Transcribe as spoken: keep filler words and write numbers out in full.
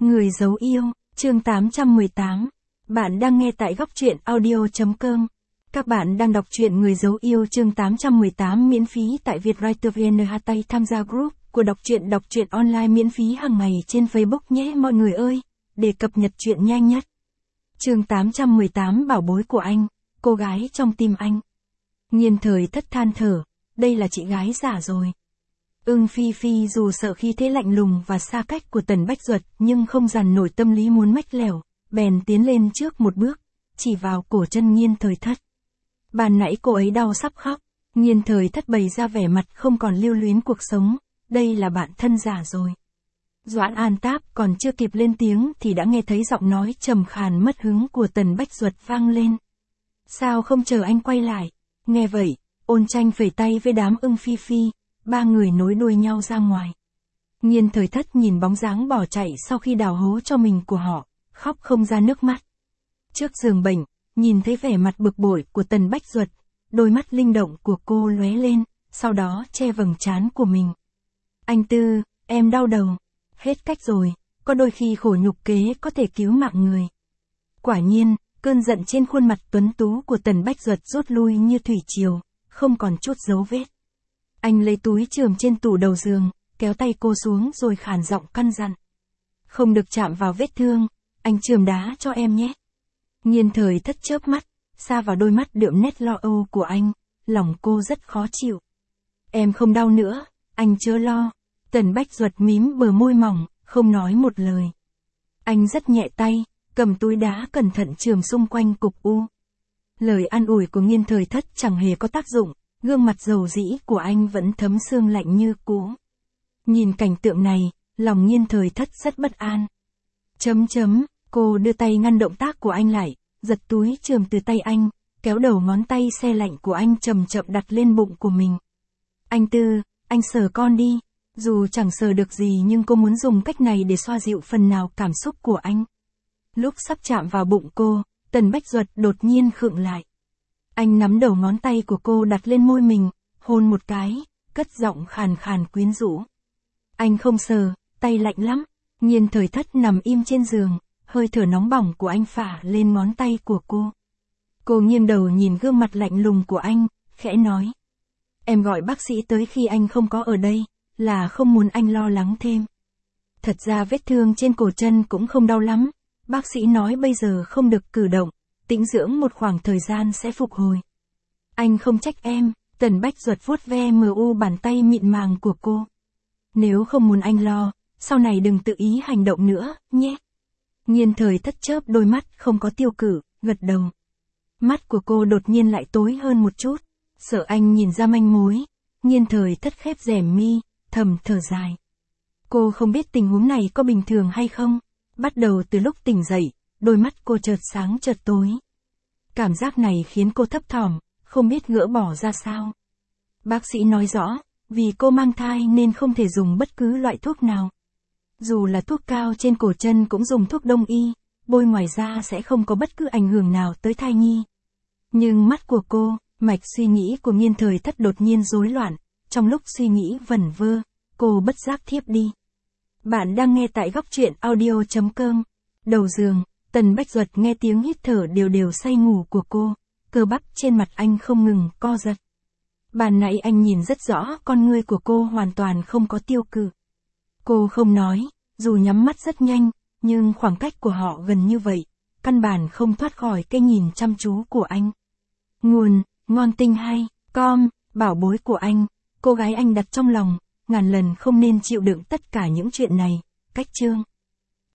Người giấu yêu, chương tám trăm mười tám. Bạn đang nghe tại góc truyện audio chấm com. Các bạn đang đọc truyện Người giấu yêu chương tám trăm mười tám miễn phí tại Vietwriter vê en. Tay tham gia group của đọc truyện đọc truyện online miễn phí hàng ngày trên Facebook nhé mọi người ơi, để cập nhật truyện nhanh nhất. Chương tám trăm mười tám Bảo bối của anh, cô gái trong tim anh. Nhiên Thời Thất than thở, đây là chị gái giả rồi. Ưng Phi Phi dù sợ khí thế lạnh lùng và xa cách của Tần Bách Duật nhưng không dằn nổi tâm lý muốn mách lẻo, bèn tiến lên trước một bước, chỉ vào cổ chân Nhiên Thời Thất. Ban nãy cô ấy đau sắp khóc, Nhiên Thời Thất bày ra vẻ mặt không còn lưu luyến cuộc sống, đây là bạn thân giả rồi. Doãn An Táp còn chưa kịp lên tiếng thì đã nghe thấy giọng nói trầm khàn mất hứng của Tần Bách Duật vang lên. Sao không chờ anh quay lại? Nghe vậy, Ôn Tranh phẩy tay với đám Ưng Phi Phi. Ba người nối đuôi nhau ra ngoài. Nhiên Thời Thất nhìn bóng dáng bỏ chạy sau khi đào hố cho mình của họ, khóc không ra nước mắt. Trước giường bệnh, nhìn thấy vẻ mặt bực bội của Tần Bách Duật, đôi mắt linh động của cô lóe lên, sau đó che vầng trán của mình. Anh Tư, em đau đầu. Hết cách rồi, có đôi khi khổ nhục kế có thể cứu mạng người. Quả nhiên, cơn giận trên khuôn mặt tuấn tú của Tần Bách Duật rút lui như thủy triều, không còn chút dấu vết. Anh lấy túi chườm trên tủ đầu giường, kéo tay cô xuống rồi khàn giọng căn dặn. Không được chạm vào vết thương, anh chườm đá cho em nhé. Nhiên Thời Thất chớp mắt, xa vào đôi mắt đượm nét lo âu của anh, lòng cô rất khó chịu. Em không đau nữa, anh chớ lo. Tần Bách Duật mím bờ môi mỏng, không nói một lời. Anh rất nhẹ tay, cầm túi đá cẩn thận chườm xung quanh cục u. Lời an ủi của Nhiên Thời Thất chẳng hề có tác dụng. Gương mặt dầu dĩ của anh vẫn thấm sương lạnh như cũ. Nhìn cảnh tượng này, lòng Nhiên Thời Thất rất bất an. Chấm chấm, cô đưa tay ngăn động tác của anh lại, giật túi chườm từ tay anh, kéo đầu ngón tay se lạnh của anh chậm chậm đặt lên bụng của mình. Anh Tư, anh sờ con đi. Dù chẳng sờ được gì nhưng cô muốn dùng cách này để xoa dịu phần nào cảm xúc của anh. Lúc sắp chạm vào bụng cô, Tần Bách Duật đột nhiên khựng lại. Anh nắm đầu ngón tay của cô đặt lên môi mình, hôn một cái, cất giọng khàn khàn quyến rũ. Anh không sờ, tay lạnh lắm. Nhiên Thời Thất nằm im trên giường, hơi thở nóng bỏng của anh phả lên ngón tay của cô. Cô nghiêng đầu nhìn gương mặt lạnh lùng của anh, khẽ nói. Em gọi bác sĩ tới khi anh không có ở đây, là không muốn anh lo lắng thêm. Thật ra vết thương trên cổ chân cũng không đau lắm, bác sĩ nói bây giờ không được cử động. Tĩnh dưỡng một khoảng thời gian sẽ phục hồi. Anh không trách em. Tần Bách Duật vuốt ve mờ u bàn tay mịn màng của cô. Nếu không muốn anh lo, sau này đừng tự ý hành động nữa, nhé. Nhiên Thời Thất chớp đôi mắt không có tiêu cự, gật đầu. Mắt của cô đột nhiên lại tối hơn một chút, sợ anh nhìn ra manh mối. Nhiên Thời Thất khép rèm mi, thầm thở dài. Cô không biết tình huống này có bình thường hay không. Bắt đầu từ lúc tỉnh dậy, đôi mắt cô chợt sáng chợt tối. Cảm giác này khiến cô thấp thỏm, không biết gỡ bỏ ra sao. Bác sĩ nói rõ, vì cô mang thai nên không thể dùng bất cứ loại thuốc nào. Dù là thuốc cao trên cổ chân cũng dùng thuốc đông y, bôi ngoài da sẽ không có bất cứ ảnh hưởng nào tới thai nhi. Nhưng mắt của cô, mạch suy nghĩ của Nhiên Thời Thất đột nhiên rối loạn, trong lúc suy nghĩ vẩn vơ, cô bất giác thiếp đi. Bạn đang nghe tại góc truyện audio chấm com. Đầu giường, Tần Bách Duật nghe tiếng hít thở đều đều say ngủ của cô, cơ bắp trên mặt anh không ngừng co giật. Ban nãy anh nhìn rất rõ con ngươi của cô hoàn toàn không có tiêu cự. Cô không nói, dù nhắm mắt rất nhanh, nhưng khoảng cách của họ gần như vậy, căn bản không thoát khỏi cái nhìn chăm chú của anh. Nguồn, ngon tinh hay, com, bảo bối của anh, cô gái anh đặt trong lòng, ngàn lần không nên chịu đựng tất cả những chuyện này, cách chương.